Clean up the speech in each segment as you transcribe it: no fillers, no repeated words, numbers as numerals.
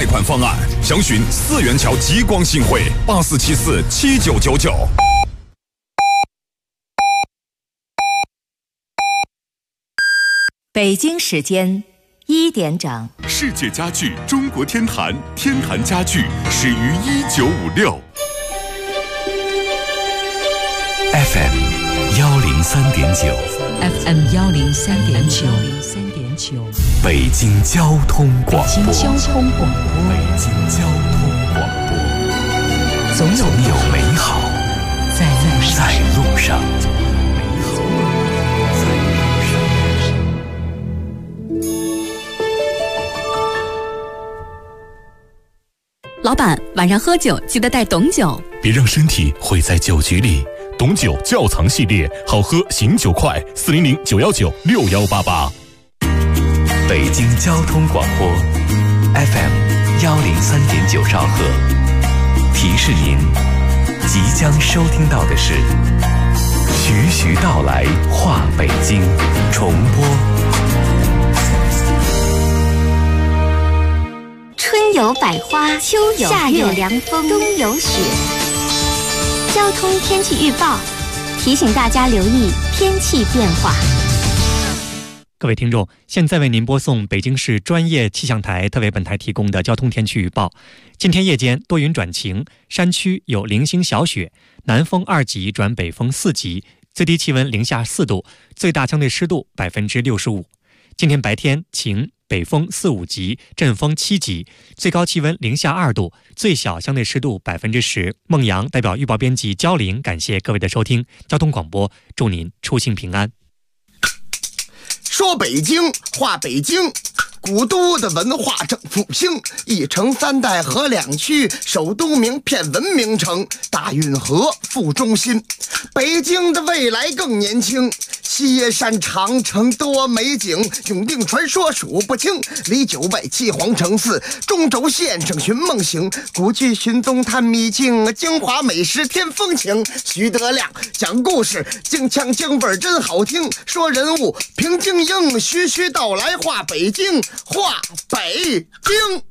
款方案，详询四元桥极光信汇84747999。 北京时间1点整。 世界家具中国天坛，天坛家具始于1956。 FM 103.9 FM 103.9 北京交通广播。 北京交通广播。 北京交通广播。总有美好在路上。 老板，晚上喝酒记得带董酒， 别让身体毁在酒局里。董酒窖藏系列，好喝醒酒快，400-919-6188。 北京交通广播 FM 103.9兆赫，提示您即将收听到的是徐徐道来话北京重播。 春有百花，秋有夏有凉风，冬有雪。交通天气预报提醒大家留意天气变化。 各位听众，现在为您播送北京市专业气象台特为本台提供的交通天气预报。今天夜间多云转晴，山区有零星小雪，南风2级转北风4级，最低气温零下4度，最大相对湿度65%。今天白天晴，北风4、5级，阵风7级，最高气温零下2度，最小相对湿度10%。孟阳代表预报编辑焦玲，感谢各位的收听。交通广播，祝您出行平安。 说北京，话北京，古都的文化正复兴，一城3代河2区，首都名片文明城，大运河副中心。北京的未来更年轻，西山长城多美景，永定传说数不清，离9外7皇城4，中轴线上寻梦行，古剧寻踪探秘境，京华美食添风情。徐德亮讲故事，京腔京味真好听，说人物评京英，徐徐道来话北京，话北京。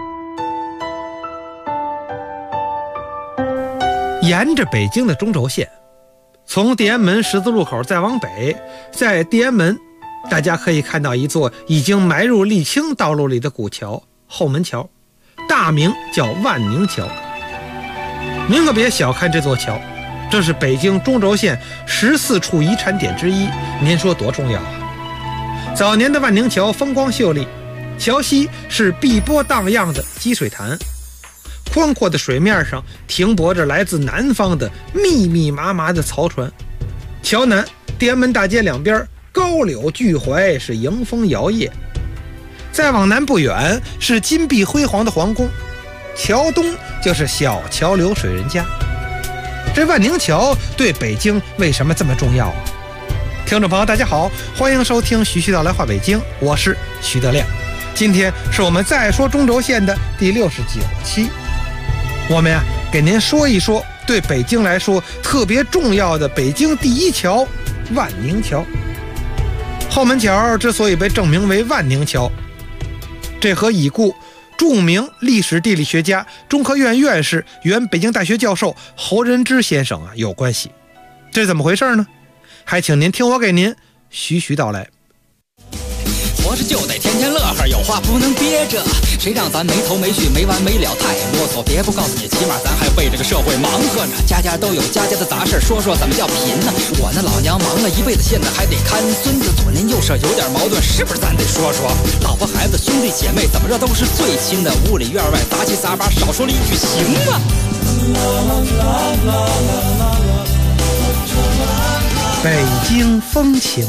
沿着北京的中轴线，从地安门十字路口再往北，在地安门大家可以看到一座已经埋入沥青道路里的古桥——后门桥，大名叫万宁桥。您可别小看这座桥，这是北京中轴线14处遗产点之一，您说多重要啊！早年的万宁桥风光秀丽，桥西是碧波荡漾的积水潭，宽阔的水面上停泊着来自南方的密密麻麻的漕船。桥南地安门大街两边高柳巨槐，是迎风摇曳。再往南不远是金碧辉煌的皇宫，桥东就是小桥流水人家。这万宁桥对北京为什么这么重要啊？听众朋友大家好，欢迎收听徐徐道来话北京，我是徐德亮。今天是我们再说中轴线的第69期，我们给您说一说对北京来说特别重要的北京第一桥万宁桥。后门桥之所以被正名为万宁桥，这和已故著名历史地理学家、中科院院士、原北京大学教授侯仁之先生有关系。这是怎么回事呢？还请您听我给您徐徐道来。 活着就得天天乐呵，有话不能憋着，谁让咱没头没绪没完没了太啰嗦。别不告诉你，起码咱还为这个社会忙活着，家家都有家家的杂事，说说怎么叫贫呢？我那老娘忙了一辈子，现在还得看孙子，左邻右舍有点矛盾，是不是咱得说说？老婆孩子兄弟姐妹怎么着都是最亲的，屋里院外杂七杂八，少说了一句行吗？ 北京风情。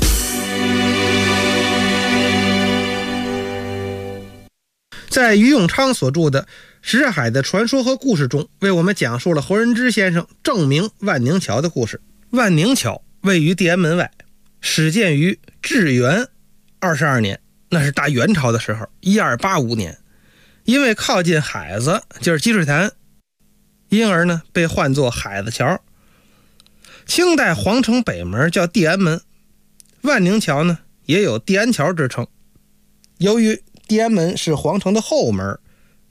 在于永昌所著的《石海的传说和故事》中，为我们讲述了侯仁之先生证明万宁桥的故事。万宁桥位于地安门外，始建于至元22年，那是大元朝的时候，1285年。因为靠近海子，就是积水潭，因而呢被唤作海子桥。清代皇城北门叫地安门，万宁桥呢也有地安桥之称。由于地安门是皇城的后门，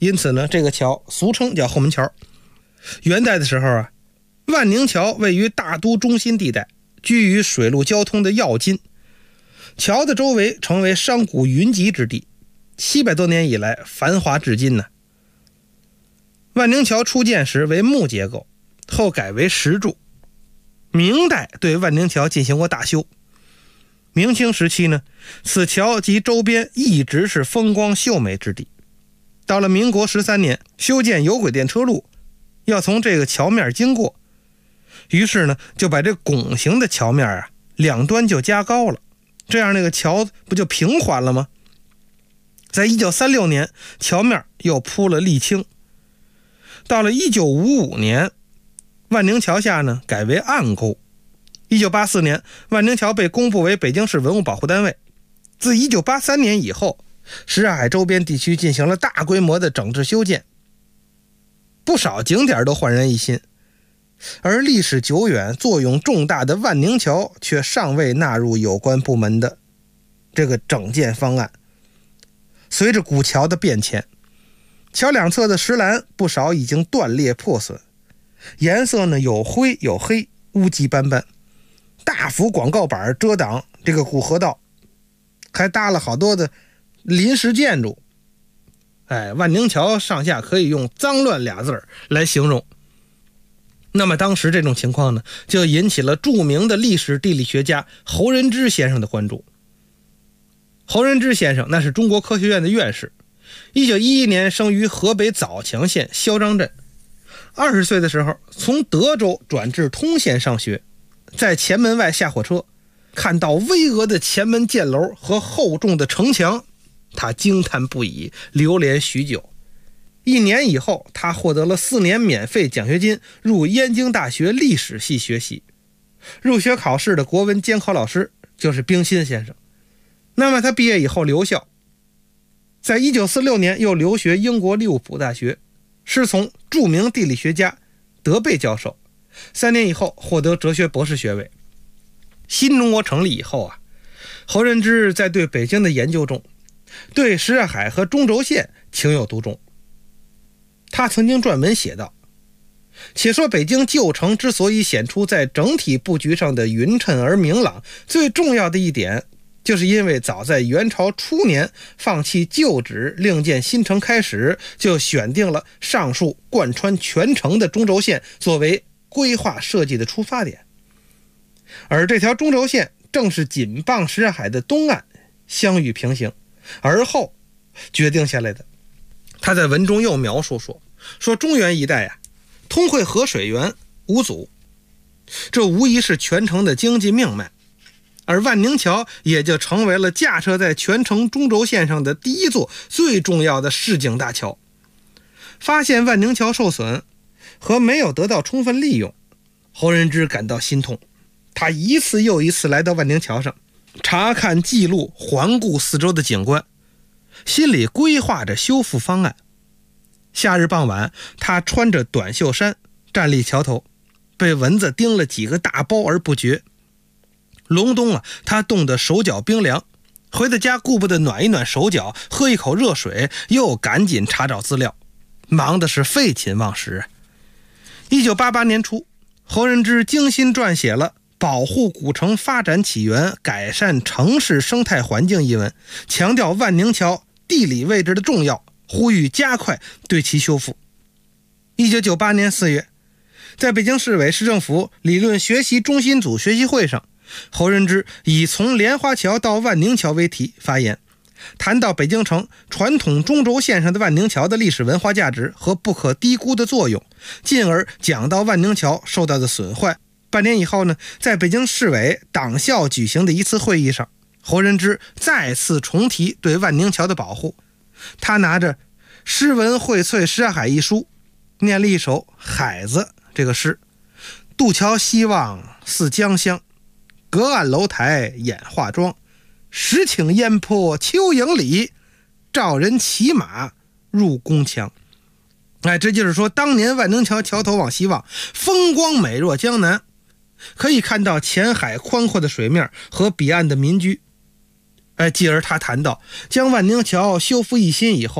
因此呢，这个桥俗称叫后门桥。元代的时候啊，万宁桥位于大都中心地带，居于水陆交通的要津，桥的周围成为商贾云集之地，700多年以来繁华至今呢。万宁桥初建时为木结构，后改为石柱。明代对万宁桥进行过大修。明清时期呢，此桥及周边一直是风光秀美之地。到了民国13年，修建有轨电车路，要从这个桥面经过，于是呢，就把这拱形的桥面啊，两端就加高了，这样那个桥不就平缓了吗？在1936年，桥面又铺了沥青。到了1955年，万宁桥下呢改为暗沟。1984年，万宁桥被公布为北京市文物保护单位。自1983年以后，什刹海周边地区进行了大规模的整治修建，不少景点都焕然一新。而历史久远、作用重大的万宁桥却尚未纳入有关部门的这个整建方案。随着古桥的变迁，桥两侧的石栏不少已经断裂破损，颜色呢有灰有黑，污迹斑斑。大幅广告板遮挡这个古河道，还搭了好多的临时建筑。万宁桥上下可以用脏乱俩字来形容。那么当时这种情况呢，就引起了著名的历史地理学家侯仁之先生的关注。侯仁之先生那是中国科学院的院士，1911年生于河北枣强县萧张镇。20岁的时候从德州转至通县上学，在前门外下火车，看到巍峨的前门箭楼和厚重的城墙，他惊叹不已，流连许久。1年以后，他获得了4年免费奖学金，入燕京大学历史系学习。入学考试的国文监考老师就是冰心先生。那么他毕业以后留校，在1946年又留学英国利物浦大学，师从著名地理学家德贝教授。3年以后获得哲学博士学位。新中国成立以后啊，侯仁之在对北京的研究中，对什刹海和中轴线情有独钟。他曾经撰文写道：且说北京旧城之所以显出在整体布局上的匀称而明朗，最重要的一点就是因为早在元朝初年放弃旧址另建新城开始，就选定了上述贯穿全城的中轴线作为规划设计的出发点。而这条中轴线正是紧傍什刹海的东岸，相与平行，而后决定下来的。他在文中又描述说中原一带通汇河水源无阻，这无疑是全城的经济命脉，而万宁桥也就成为了架设在全城中轴线上的第一座最重要的市井大桥。发现万宁桥受损和没有得到充分利用，侯仁之感到心痛。他一次又一次来到万宁桥上，查看记录，环顾四周的景观，心里规划着修复方案。夏日傍晚，他穿着短袖衫站立桥头，被蚊子叮了几个大包而不觉。隆冬他冻得手脚冰凉，回到家顾不得暖一暖手脚，喝一口热水，又赶紧查找资料，忙的是废寝忘食。1988年初，侯仁之精心撰写了《保护古城发展起源，改善城市生态环境》一文，强调万宁桥地理位置的重要，呼吁加快对其修复。1998年4月，在北京市委市政府理论学习中心组学习会上，侯仁之以从莲花桥到万宁桥为题发言，谈到北京城传统中轴线上的万宁桥的历史文化价值和不可低估的作用，进而讲到万宁桥受到的损坏。半年以后呢，在北京市委党校举行的一次会议上，侯仁之再次重提对万宁桥的保护。他拿着《诗文荟萃什刹海》一书，念了一首《海子》这个诗：渡桥西望似江乡，隔岸楼台掩化妆，石顷烟波秋影里，照人骑马入宫墙。这就是说，当年万宁桥桥头往西望，风光美若江南，可以看到前海宽阔的水面和彼岸的民居。继而他谈到，将万宁桥修复一新以后，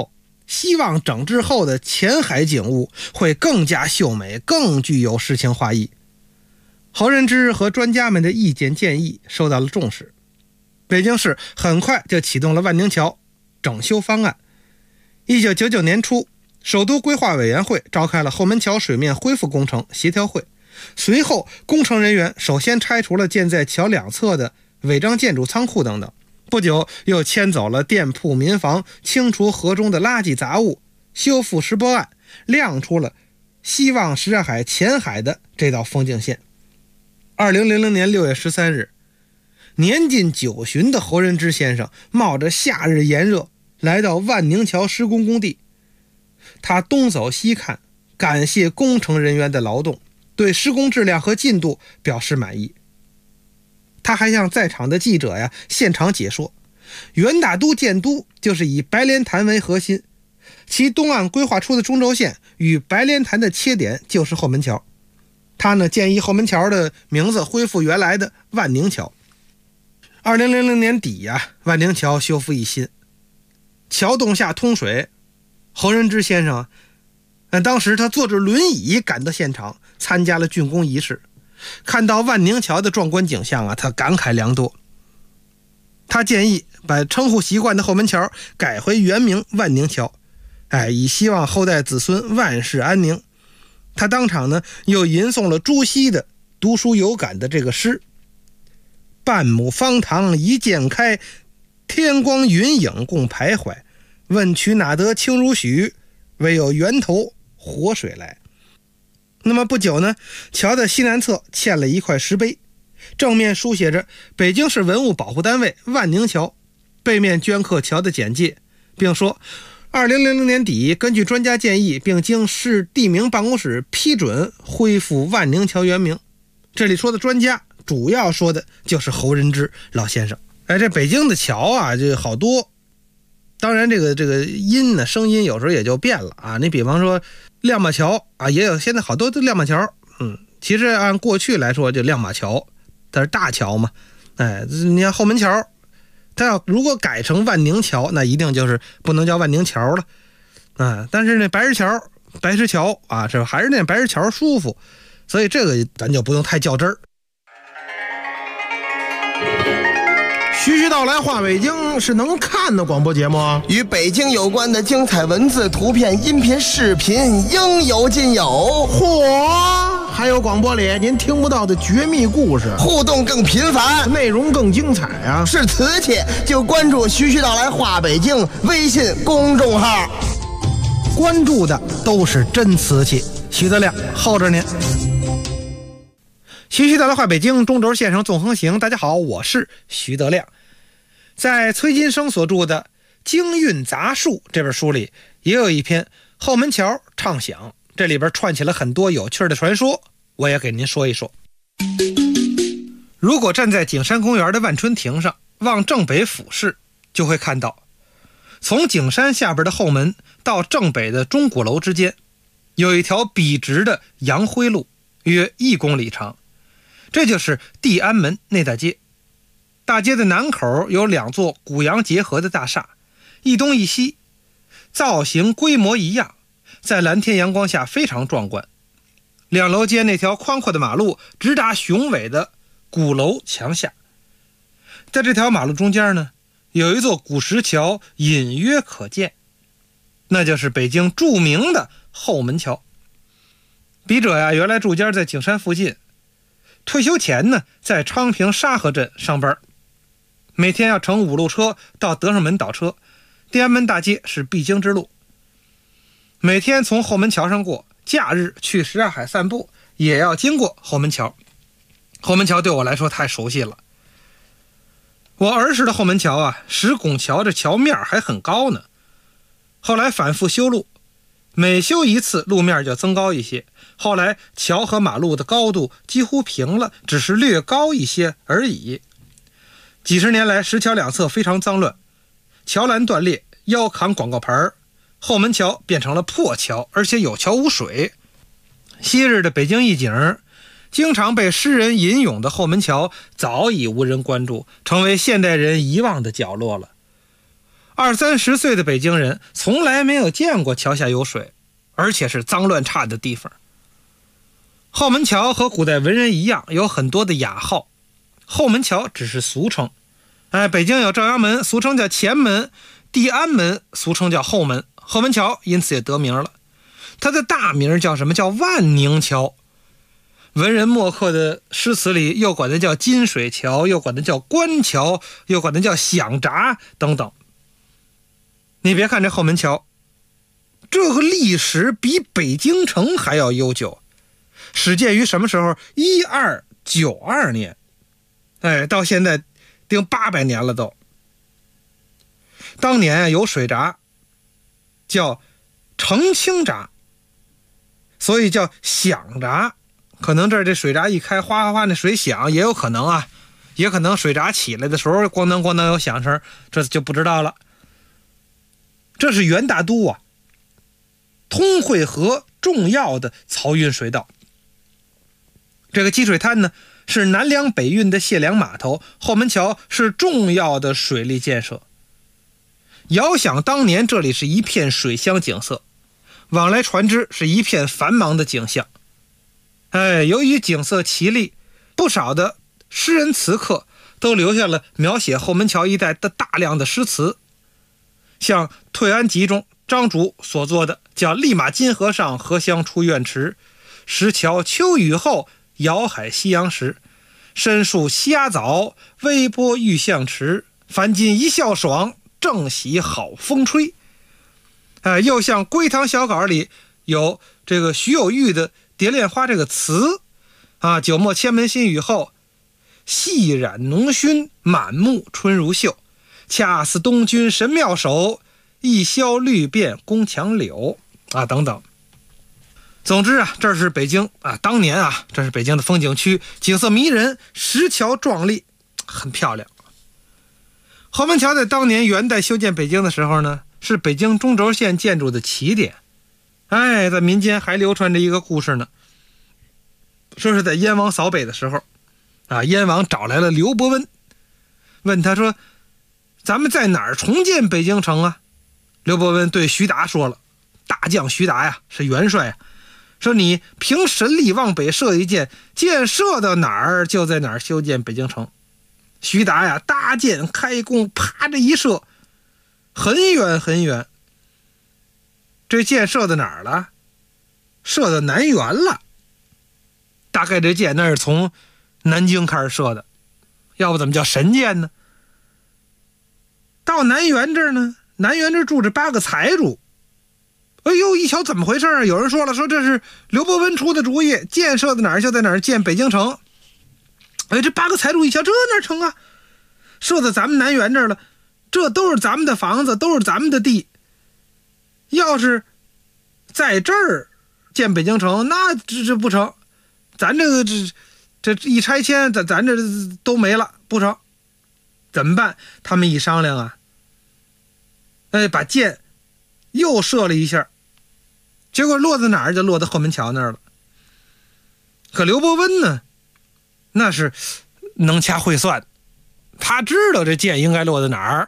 希望整治后的前海景物会更加秀美，更具有诗情画意。侯仁之和专家们的意见建议受到了重视，北京市很快就启动了万宁桥整修方案。1999年初，首都规划委员会召开了后门桥水面恢复工程协调会，随后工程人员首先拆除了建在桥两侧的违章建筑、仓库等等，不久又迁走了店铺民房，清除河中的垃圾杂物，修复石泊岸，亮出了西望什刹海前海的这道风景线。2000年6月13日，年近90旬的侯仁之先生冒着夏日炎热来到万宁桥施工工地，他东走西看，感谢工程人员的劳动，对施工质量和进度表示满意。他还向在场的记者现场解说，元大都建都就是以白莲潭为核心，其东岸规划出的中轴线与白莲潭的切点就是后门桥。他建议后门桥的名字恢复原来的万宁桥。2000年底万宁桥修复一新，桥洞下通水。侯仁之先生当时他坐着轮椅赶到现场，参加了竣工仪式，看到万宁桥的壮观景象他感慨良多。他建议把称呼习惯的后门桥改回原名万宁桥，以希望后代子孙万事安宁。他当场又吟诵了朱熹的读书有感的这个诗：半亩方塘一鉴开，天光云影共徘徊，问渠哪得清如许，唯有源头活水来。那么不久桥的西南侧嵌了一块石碑，正面书写着北京市文物保护单位万宁桥，背面镌刻桥的简介，并说2000年底根据专家建议，并经市地名办公室批准，恢复万宁桥原名。这里说的专家主要说的就是侯仁之老先生。这北京的桥这好多，当然这个音声音有时候也就变了你比方说亮马桥也有，现在好多的亮马桥，其实按过去来说就亮马桥，它是大桥嘛。你看后门桥，它要如果改成万宁桥，那一定就是不能叫万宁桥了但是白石桥这还是那白石桥舒服，所以这个咱就不用太较真儿。 徐徐道来话北京是能看的广播节目， 与北京有关的精彩文字、图片、音频、视频应有尽有。 嚯，还有广播里您听不到的绝密故事， 互动更频繁， 内容更精彩是瓷器就关注徐徐道来话北京微信公众号， 关注的都是真瓷器。徐德亮候着您。徐徐道来话北京中轴线上纵横行，大家好，我是徐德亮。在崔金生所著的《京韵杂述》这本书里，也有一篇后门桥畅想，这里边串起了很多有趣的传说，我也给您说一说。如果站在景山公园的万春亭上往正北俯视，就会看到从景山下边的后门到正北的钟鼓楼之间有一条笔直的杨辉路，约1公里长，这就是地安门内大街。大街的南口有2座古洋结合的大厦，一东一西，造型规模一样，在蓝天阳光下非常壮观。2楼间那条宽阔的马路直达雄伟的鼓楼墙下，在这条马路中间有一座古石桥隐约可见，那就是北京著名的后门桥。笔者原来住家在景山附近，退休前在昌平沙河镇上班，每天要乘5路车到德胜门倒车，地安门大街是必经之路。每天从后门桥上过，假日去什刹海散步也要经过后门桥。后门桥对我来说太熟悉了。我儿时的后门桥石拱桥这桥面还很高呢，后来反复修路，每修一次路面就增高一些，后来桥和马路的高度几乎平了，只是略高一些而已。几十年来石桥两侧非常脏乱，桥栏断裂，腰扛广告牌，后门桥变成了破桥，而且有桥无水。昔日的北京一景，经常被诗人吟咏的后门桥早已无人关注，成为现代人遗忘的角落了。 20-30岁的北京人从来没有见过桥下有水，而且是脏乱差的地方。后门桥和古代文人一样，有很多的雅号，后门桥只是俗称。北京有朝阳门，俗称叫前门；地安门，俗称叫后门。后门桥因此也得名了。它的大名叫什么？叫万宁桥。文人墨客的诗词里又管它叫金水桥，又管它叫官桥，又管它叫响闸等等。你别看这后门桥，这个历史比北京城还要悠久，始建于什么时候？1292年，到现在定800年了都。当年有水闸叫澄清闸，所以叫响闸。可能这水闸一开，哗哗哗那水响，也有可能啊，也可能水闸起来的时候咣当咣当有响声，这就不知道了。这是元大都啊，通惠河重要的漕运水道。这个积水滩呢，是南粮北运的卸粮码头，后门桥是重要的水利建设。遥想当年，这里是一片水乡景色，往来船只是一片繁忙的景象。由于景色奇丽，不少的诗人词客都留下了描写后门桥一带的大量的诗词。像《退安集》中张竺所作的叫立马金河上，荷香出院池，石桥秋雨后，遥海夕阳时，深树虾枣，微波玉象池，凡今一笑爽，正喜好风吹。又像《归堂小稿》里有这个徐有玉的《蝶恋花》这个词九末千门新雨后，细染浓熏，满目春如绣，恰似东君神妙手，一宵绿遍宫墙柳等等。总之这是北京当年这是北京的风景区，景色迷人，石桥壮丽，很漂亮。后门桥在当年元代修建北京的时候呢，是北京中轴线建筑的起点。在民间还流传着一个故事呢，说是在燕王扫北的时候燕王找来了刘伯温，问他说，咱们在哪儿重建北京城啊？刘伯温对徐达说了，大将徐达呀，是元帅说你凭神力往北射一箭，箭射到哪儿就在哪儿修建北京城。徐达呀，搭箭开弓，啪着一射，很远很远。这箭射到哪儿了？射到南园了。大概这箭那是从南京开始射的，要不怎么叫神箭呢？到南园这儿呢，南园这住着8个财主。一瞧怎么回事？有人说了，说这是刘伯温出的主意，箭射到哪儿就在哪儿建北京城。这8个财主一瞧，这哪成啊？射到咱们南园这儿了，这都是咱们的房子，都是咱们的地。要是在这儿建北京城，那这不成，咱这个这一拆迁，咱这都没了，不成。怎么办？他们一商量把箭又射了一下，结果落在哪儿？就落到后门桥那儿了。可刘伯温呢，那是能掐会算，他知道这箭应该落在哪儿。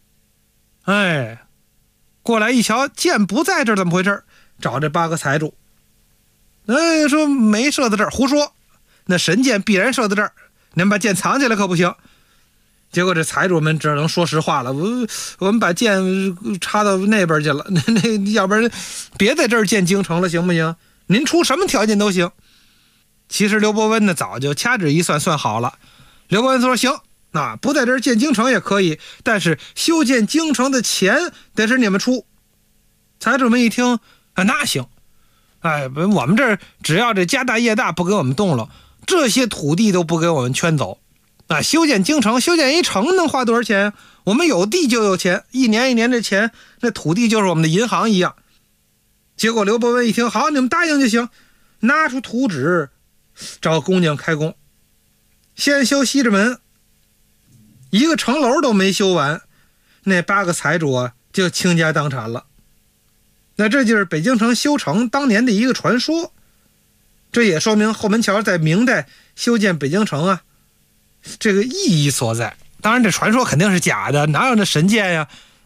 过来一瞧，箭不在这儿，怎么回事？找这8个财主，说没射到这儿，胡说，那神箭必然射到这儿，你们把箭藏起来可不行。结果这财主们只能说实话了，我们把箭插到那边去了，要不然别在这儿建京城了，行不行？您出什么条件都行。其实刘伯温呢，早就掐指一算，算好了。刘伯温说行，不在这儿建京城也可以，但是修建京城的钱得是你们出。财主们一听那行，我们这儿只要这家大业大，不给我们动了，这些土地都不给我们圈走修建京城，修建一城能花多少钱？我们有地就有钱，一年一年这钱，那土地就是我们的银行一样。结果刘伯温一听，好，你们答应就行，拿出图纸找工匠开工。先修西直门，一个城楼都没修完，那8个财主就倾家荡产了。那这就是北京城修城当年的一个传说，这也说明后门桥在明代修建北京城这个意义所在。当然这传说肯定是假的，哪有那神箭呀？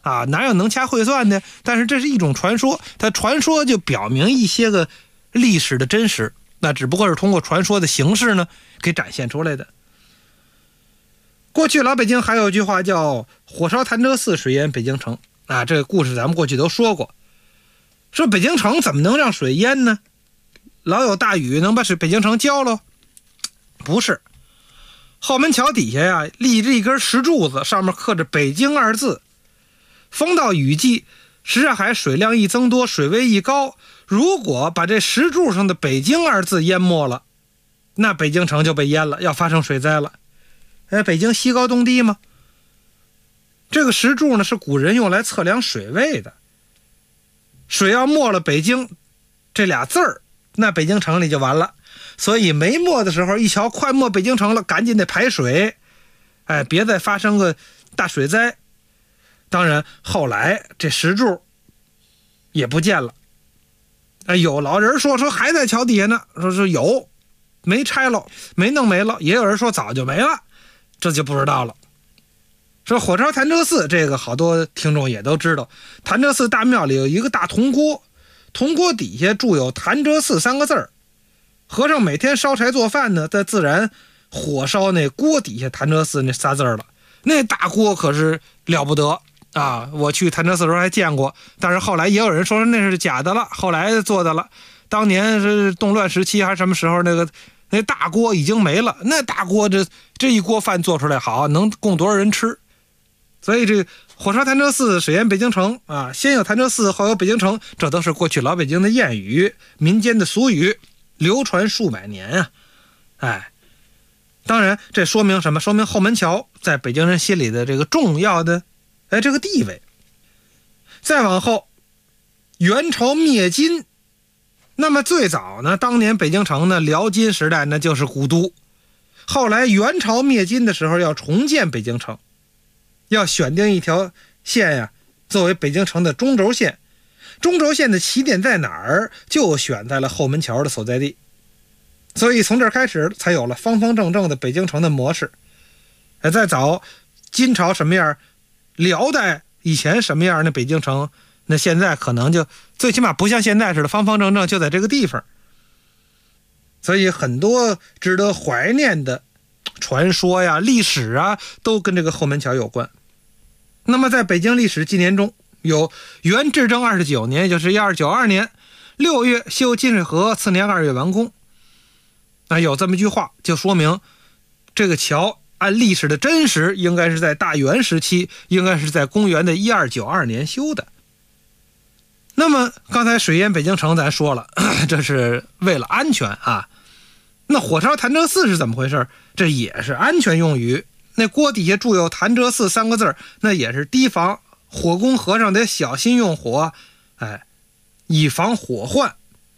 啊，哪有能掐会算的？但是这是一种传说，它传说就表明一些个历史的真实，那只不过是通过传说的形式呢给展现出来的。过去老北京还有一句话叫火烧潭柘寺，水淹北京城啊，这个故事咱们过去都说过，说北京城怎么能让水淹呢？老有大雨能把北京城浇了？不是，后门桥底下呀立着一根石柱子，上面刻着北京二字，逢到雨季，什刹海水量一增多，水位一高，如果把这石柱上的北京二字淹没了，那北京城就被淹了，要发生水灾了。北京西高东低吗？这个石柱呢是古人用来测量水位的，水要没了北京这俩字儿，那北京城里就完了。所以没没的时候一瞧快没北京城了，赶紧得排水，别再发生个大水灾。当然后来这石柱也不见了，有老人说还在桥底下呢，说有没拆了没弄没了，也有人说早就没了，这就不知道了。说火烧潭柘寺，这个好多听众也都知道，潭柘寺大庙里有一个大铜锅，铜锅底下铸有潭柘寺3个字儿，和尚每天烧柴做饭呢，他自然火烧那锅底下潭柘寺那仨字了。那大锅可是了不得啊！我去潭柘寺的时候还见过，但是后来也有人说那是假的了，后来做的了。当年是动乱时期还是什么时候，那大锅已经没了，那大锅这一锅饭做出来好，能供多少人吃？所以这火烧潭柘寺，水淹北京城啊，先有潭柘寺，后有北京城，这都是过去老北京的谚语，民间的俗语，流传数百年啊。当然这说明什么？说明后门桥在北京人心里的这个重要的这个地位。再往后，元朝灭金，那么最早呢，当年北京城呢，辽金时代那就是古都。后来元朝灭金的时候要重建北京城，要选定一条线呀，作为北京城的中轴线。中轴线的起点在哪儿，就选在了后门桥的所在地。所以从这儿开始才有了方方正正的北京城的模式。再早金朝什么样，辽代以前什么样的北京城，那现在可能就最起码不像现在似的方方正正就在这个地方。所以很多值得怀念的传说呀、历史啊，都跟这个后门桥有关。那么在北京历史纪年中，有元至正29年，也就是1292年6月修金水河，次年2月完工。有这么一句话，就说明这个桥按历史的真实，应该是在大元时期，应该是在公元的1292年修的。那么刚才水淹北京城咱说了，这是为了安全啊。那火烧潭柘寺是怎么回事？这也是安全用语。那锅底下铸有潭柘寺3个字，那也是提防火工和尚得小心用火，以防火患。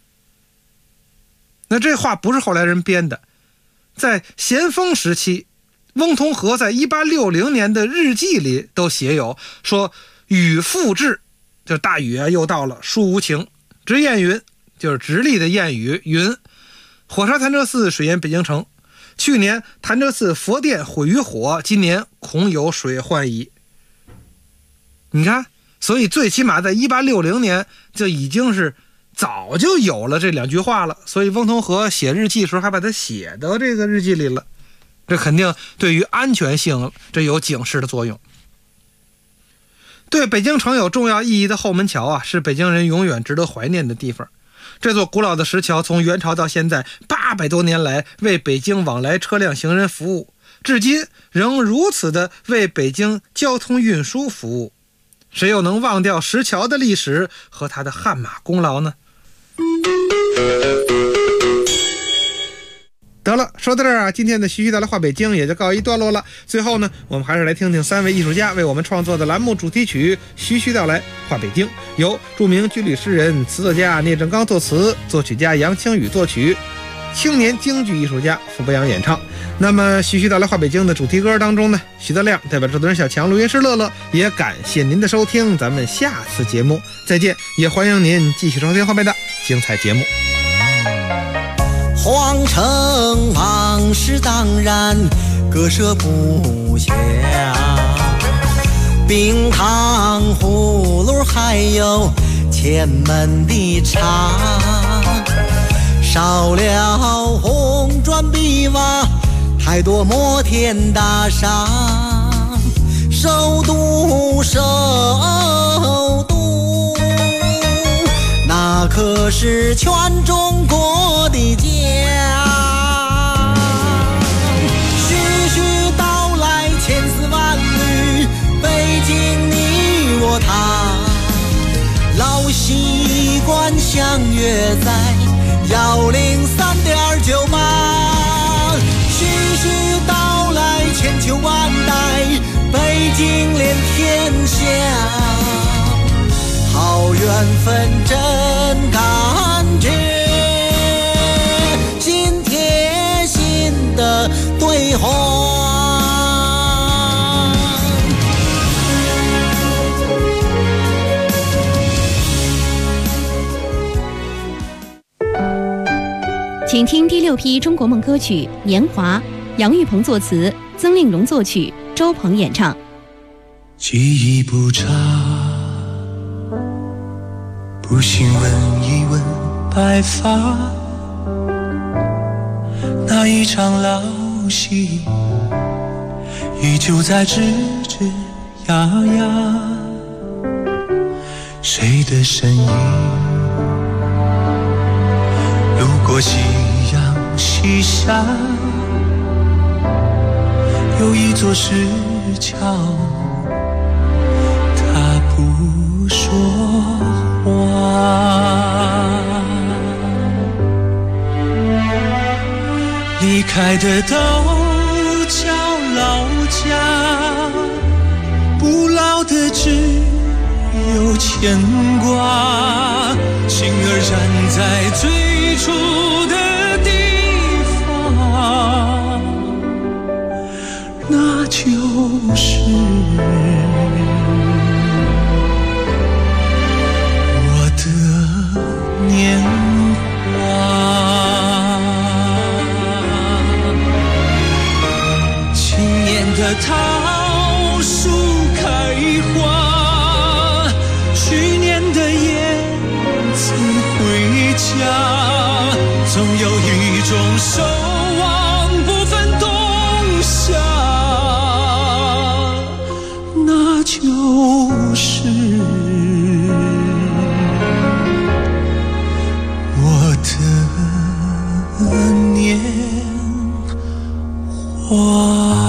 那这话不是后来人编的，在咸丰时期，翁同龢在1860年的日记里都写有，说雨复至，就大雨又到了，殊无情，直谚云，就是直隶的谚语，云火烧潭柘寺，水淹北京城，去年潭柘寺佛殿毁于火，今年恐有水患矣。你看，所以最起码在1860年就已经是早就有了这2句话了，所以翁同龢写日记的时候还把它写到这个日记里了，这肯定对于安全性这有警示的作用。对北京城有重要意义的后门桥啊，是北京人永远值得怀念的地方。这座古老的石桥从元朝到现在800多年来为北京往来车辆行人服务，至今仍如此的为北京交通运输服务。谁又能忘掉石桥的历史和它的汗马功劳呢？得了，说到这儿啊，今天的徐徐道来话北京也就告一段落了。最后呢，我们还是来听听3位艺术家为我们创作的栏目主题曲《徐徐道来话北京》，由著名军旅诗人、词作家聂正刚作词，作曲家杨清宇作曲，青年京剧艺术家傅博洋演唱。那么徐徐道来话北京的主题歌当中呢，徐德亮代表制作人小强、录音师乐乐，也感谢您的收听，咱们下次节目再见，也欢迎您继续收听后面的精彩节目。 皇城往事当然，割舍不下， 冰糖葫芦还有前门的茶，少了红砖碧瓦，太多摩天大厦。首都首都，那可是全中国的家。徐徐道来千丝万缕，北京你我他，老习惯相约在103.98。徐徐道来千秋万代，北京连天下，好缘分真感觉，心贴心的对话。 请听第6批中国梦歌曲《年华》，杨玉鹏作词，曾令荣作曲，周鹏演唱。 记忆不差，不信问一问白发，那一场老戏依旧在吱吱呀呀，谁的身影路过夕阳西下，有一座石桥，他不说话。离开的都叫老家，不老的只有牵挂，心儿燃在最初的地方，那就是我的年华。今年的桃树开花，去年的燕子回家，总有一种守望不分冬夏，那就是我的年华。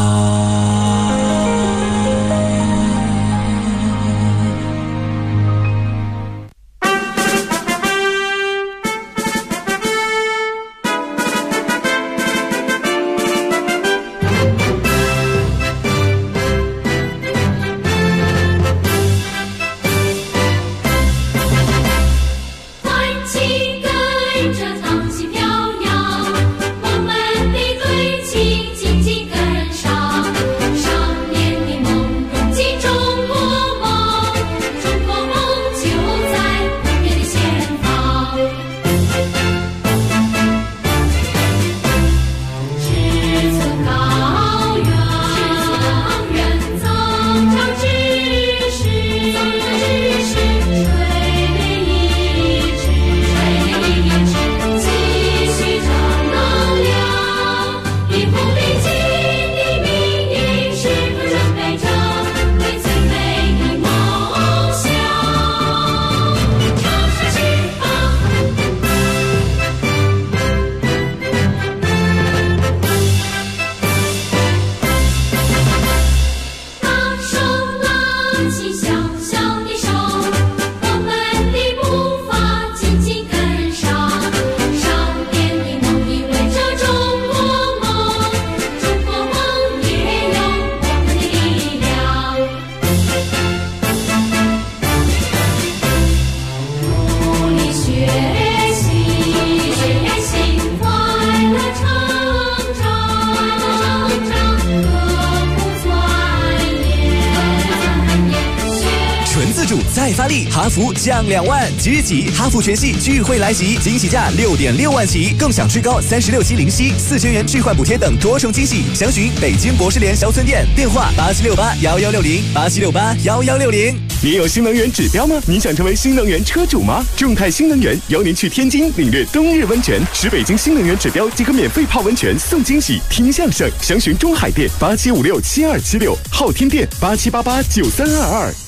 发力，哈弗降2万，即日起哈弗全系聚会来袭，惊喜价6.6万起，更享最高36期零息、4000元置换补贴等多重惊喜。详询北京博士联小村店，电话87681160，87681160。 你有新能源指标吗？你想成为新能源车主吗？众泰新能源邀您去天津领略冬日温泉，使北京新能源指标即可免费泡温泉送惊喜，听相声。详询中海店87567276，昊天店87889322。